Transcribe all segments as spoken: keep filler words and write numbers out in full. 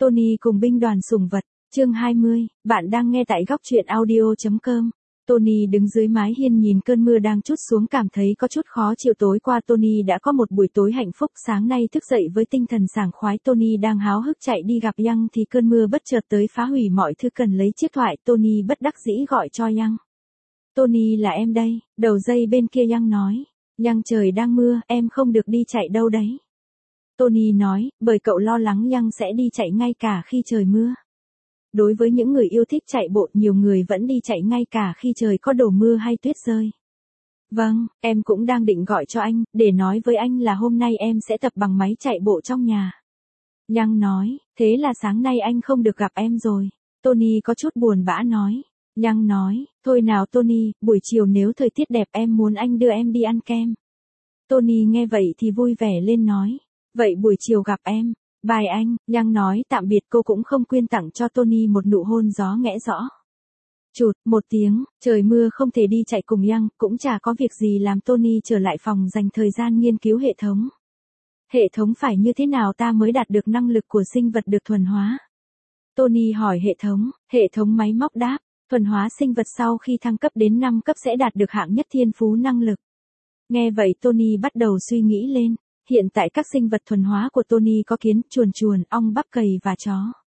Tony cùng binh đoàn sủng vật, chương hai mươi, bạn đang nghe tại góc truyện audio.com. Tony đứng dưới mái hiên nhìn cơn mưa đang trút xuống cảm thấy có chút khó chịu. Tối qua Tony đã có một buổi tối hạnh phúc, sáng nay thức dậy với tinh thần sảng khoái. Tony đang háo hức chạy đi gặp Young thì cơn mưa bất chợt tới phá hủy mọi thứ. Cần lấy chiếc thoại, Tony bất đắc dĩ gọi cho Young. Tony, là em đây. Đầu dây bên kia Young nói. Young, trời đang mưa, em không được đi chạy đâu đấy. Tony nói, bởi cậu lo lắng Young sẽ đi chạy ngay cả khi trời mưa. Đối với những người yêu thích chạy bộ, nhiều người vẫn đi chạy ngay cả khi trời có đổ mưa hay tuyết rơi. Vâng, em cũng đang định gọi cho anh, để nói với anh là hôm nay em sẽ tập bằng máy chạy bộ trong nhà. Young nói, thế là sáng nay anh không được gặp em rồi. Tony có chút buồn bã nói. Young nói, thôi nào Tony, buổi chiều nếu thời tiết đẹp em muốn anh đưa em đi ăn kem. Tony nghe vậy thì vui vẻ lên nói. Vậy buổi chiều gặp em. Bye anh. Young nói tạm biệt, cô cũng không quên tặng cho Tony một nụ hôn gió nghẽ rõ. Chụt, một tiếng, trời mưa không thể đi chạy cùng Young, cũng chả có việc gì làm. Tony trở lại phòng dành thời gian nghiên cứu hệ thống. Hệ thống phải như thế nào ta mới đạt được năng lực của sinh vật được thuần hóa? Tony hỏi hệ thống. Hệ thống máy móc đáp, thuần hóa sinh vật sau khi thăng cấp đến năm cấp sẽ đạt được hạng nhất thiên phú năng lực. Nghe vậy Tony bắt đầu suy nghĩ lên. Hiện tại các sinh vật thuần hóa của Tony có kiến, chuồn chuồn, ong bắp cầy và chó.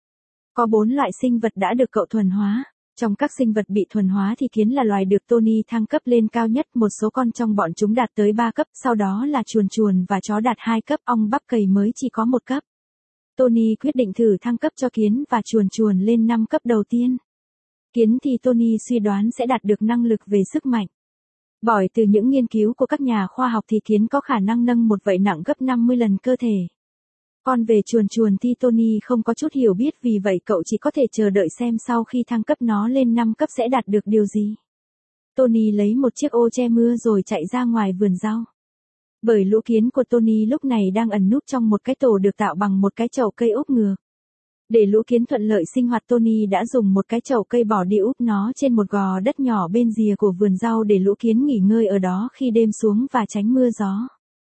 Có bốn loại sinh vật đã được cậu thuần hóa. Trong các sinh vật bị thuần hóa thì kiến là loài được Tony thăng cấp lên cao nhất, một số con trong bọn chúng đạt tới ba cấp, sau đó là chuồn chuồn và chó đạt hai cấp, ong bắp cầy mới chỉ có một cấp. Tony quyết định thử thăng cấp cho kiến và chuồn chuồn lên năm cấp đầu tiên. Kiến thì Tony suy đoán sẽ đạt được năng lực về sức mạnh. Bởi từ những nghiên cứu của các nhà khoa học thì kiến có khả năng nâng một vẩy nặng gấp năm mươi lần cơ thể. Còn về chuồn chuồn thì Tony không có chút hiểu biết, vì vậy cậu chỉ có thể chờ đợi xem sau khi thăng cấp nó lên năm cấp sẽ đạt được điều gì. Tony lấy một chiếc ô che mưa rồi chạy ra ngoài vườn rau. Bởi lũ kiến của Tony lúc này đang ẩn núp trong một cái tổ được tạo bằng một cái chậu cây úp ngược. Để lũ kiến thuận lợi sinh hoạt, Tony đã dùng một cái chậu cây bỏ đi úp nó trên một gò đất nhỏ bên rìa của vườn rau để lũ kiến nghỉ ngơi ở đó khi đêm xuống và tránh mưa gió.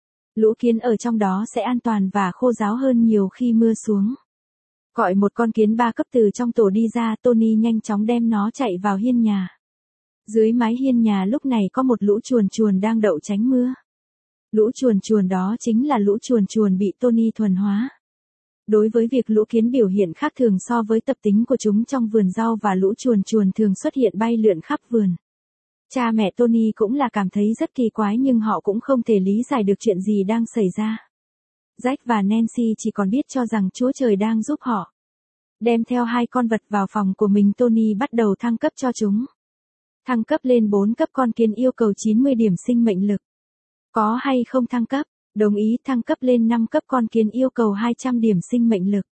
Lũ kiến ở trong đó sẽ an toàn và khô ráo hơn nhiều khi mưa xuống. Gọi một con kiến ba cấp từ trong tổ đi ra, Tony nhanh chóng đem nó chạy vào hiên nhà. Dưới mái hiên nhà lúc này có một lũ chuồn chuồn đang đậu tránh mưa. Lũ chuồn chuồn đó chính là lũ chuồn chuồn bị Tony thuần hóa. Đối với việc lũ kiến biểu hiện khác thường so với tập tính của chúng trong vườn rau và lũ chuồn chuồn thường xuất hiện bay lượn khắp vườn, cha mẹ Tony cũng là cảm thấy rất kỳ quái, nhưng họ cũng không thể lý giải được chuyện gì đang xảy ra. Jack và Nancy chỉ còn biết cho rằng Chúa Trời đang giúp họ. Đem theo hai con vật vào phòng của mình, Tony bắt đầu thăng cấp cho chúng. Thăng cấp lên bốn cấp, con kiến yêu cầu chín mươi điểm sinh mệnh lực. Có hay không thăng cấp? Đồng ý. Thăng cấp lên năm cấp, con kiến yêu cầu hai trăm điểm sinh mệnh lực.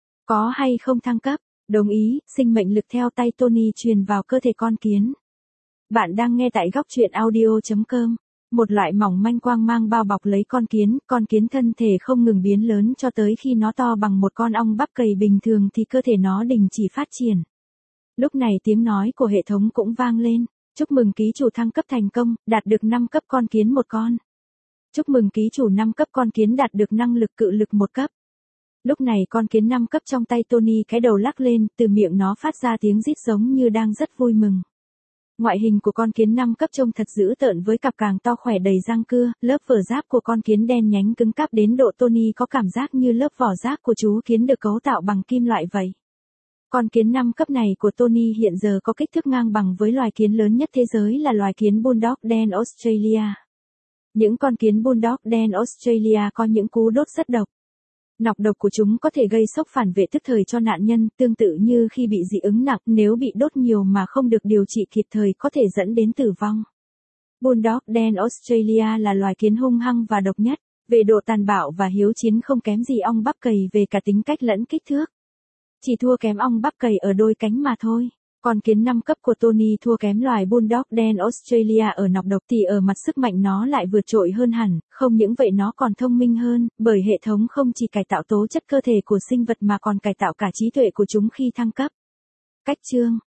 Có hay không thăng cấp? Đồng ý. Sinh mệnh lực theo tay Tony truyền vào cơ thể con kiến. Bạn đang nghe tại góc truyện audio.com. Một loại mỏng manh quang mang bao bọc lấy con kiến, con kiến thân thể không ngừng biến lớn cho tới khi nó to bằng một con ong bắp cầy bình thường thì cơ thể nó đình chỉ phát triển. Lúc này tiếng nói của hệ thống cũng vang lên. Chúc mừng ký chủ thăng cấp thành công, đạt được năm cấp, con kiến một con. Chúc mừng ký chủ năm cấp, con kiến đạt được năng lực cự lực một cấp. Lúc này con kiến năm cấp trong tay Tony cái đầu lắc lên, từ miệng nó phát ra tiếng rít giống như đang rất vui mừng. Ngoại hình của con kiến năm cấp trông thật dữ tợn với cặp càng to khỏe đầy răng cưa, lớp vỏ giáp của con kiến đen nhánh cứng cáp đến độ Tony có cảm giác như lớp vỏ giáp của chú kiến được cấu tạo bằng kim loại vậy. Con kiến năm cấp này của Tony hiện giờ có kích thước ngang bằng với loài kiến lớn nhất thế giới là loài kiến bulldog đen Australia. Những con kiến bulldog đen Australia có những cú đốt rất độc. Nọc độc của chúng có thể gây sốc phản vệ tức thời cho nạn nhân, tương tự như khi bị dị ứng nặng, nếu bị đốt nhiều mà không được điều trị kịp thời có thể dẫn đến tử vong. Bulldog đen Australia là loài kiến hung hăng và độc nhất, về độ tàn bạo và hiếu chiến không kém gì ong bắp cầy về cả tính cách lẫn kích thước. Chỉ thua kém ong bắp cầy ở đôi cánh mà thôi. Con kiến năm cấp của Tony thua kém loài bulldog đen Australia ở nọc độc thì ở mặt sức mạnh nó lại vượt trội hơn hẳn, không những vậy nó còn thông minh hơn, bởi hệ thống không chỉ cải tạo tố chất cơ thể của sinh vật mà còn cải tạo cả trí tuệ của chúng khi thăng cấp. Cách chương,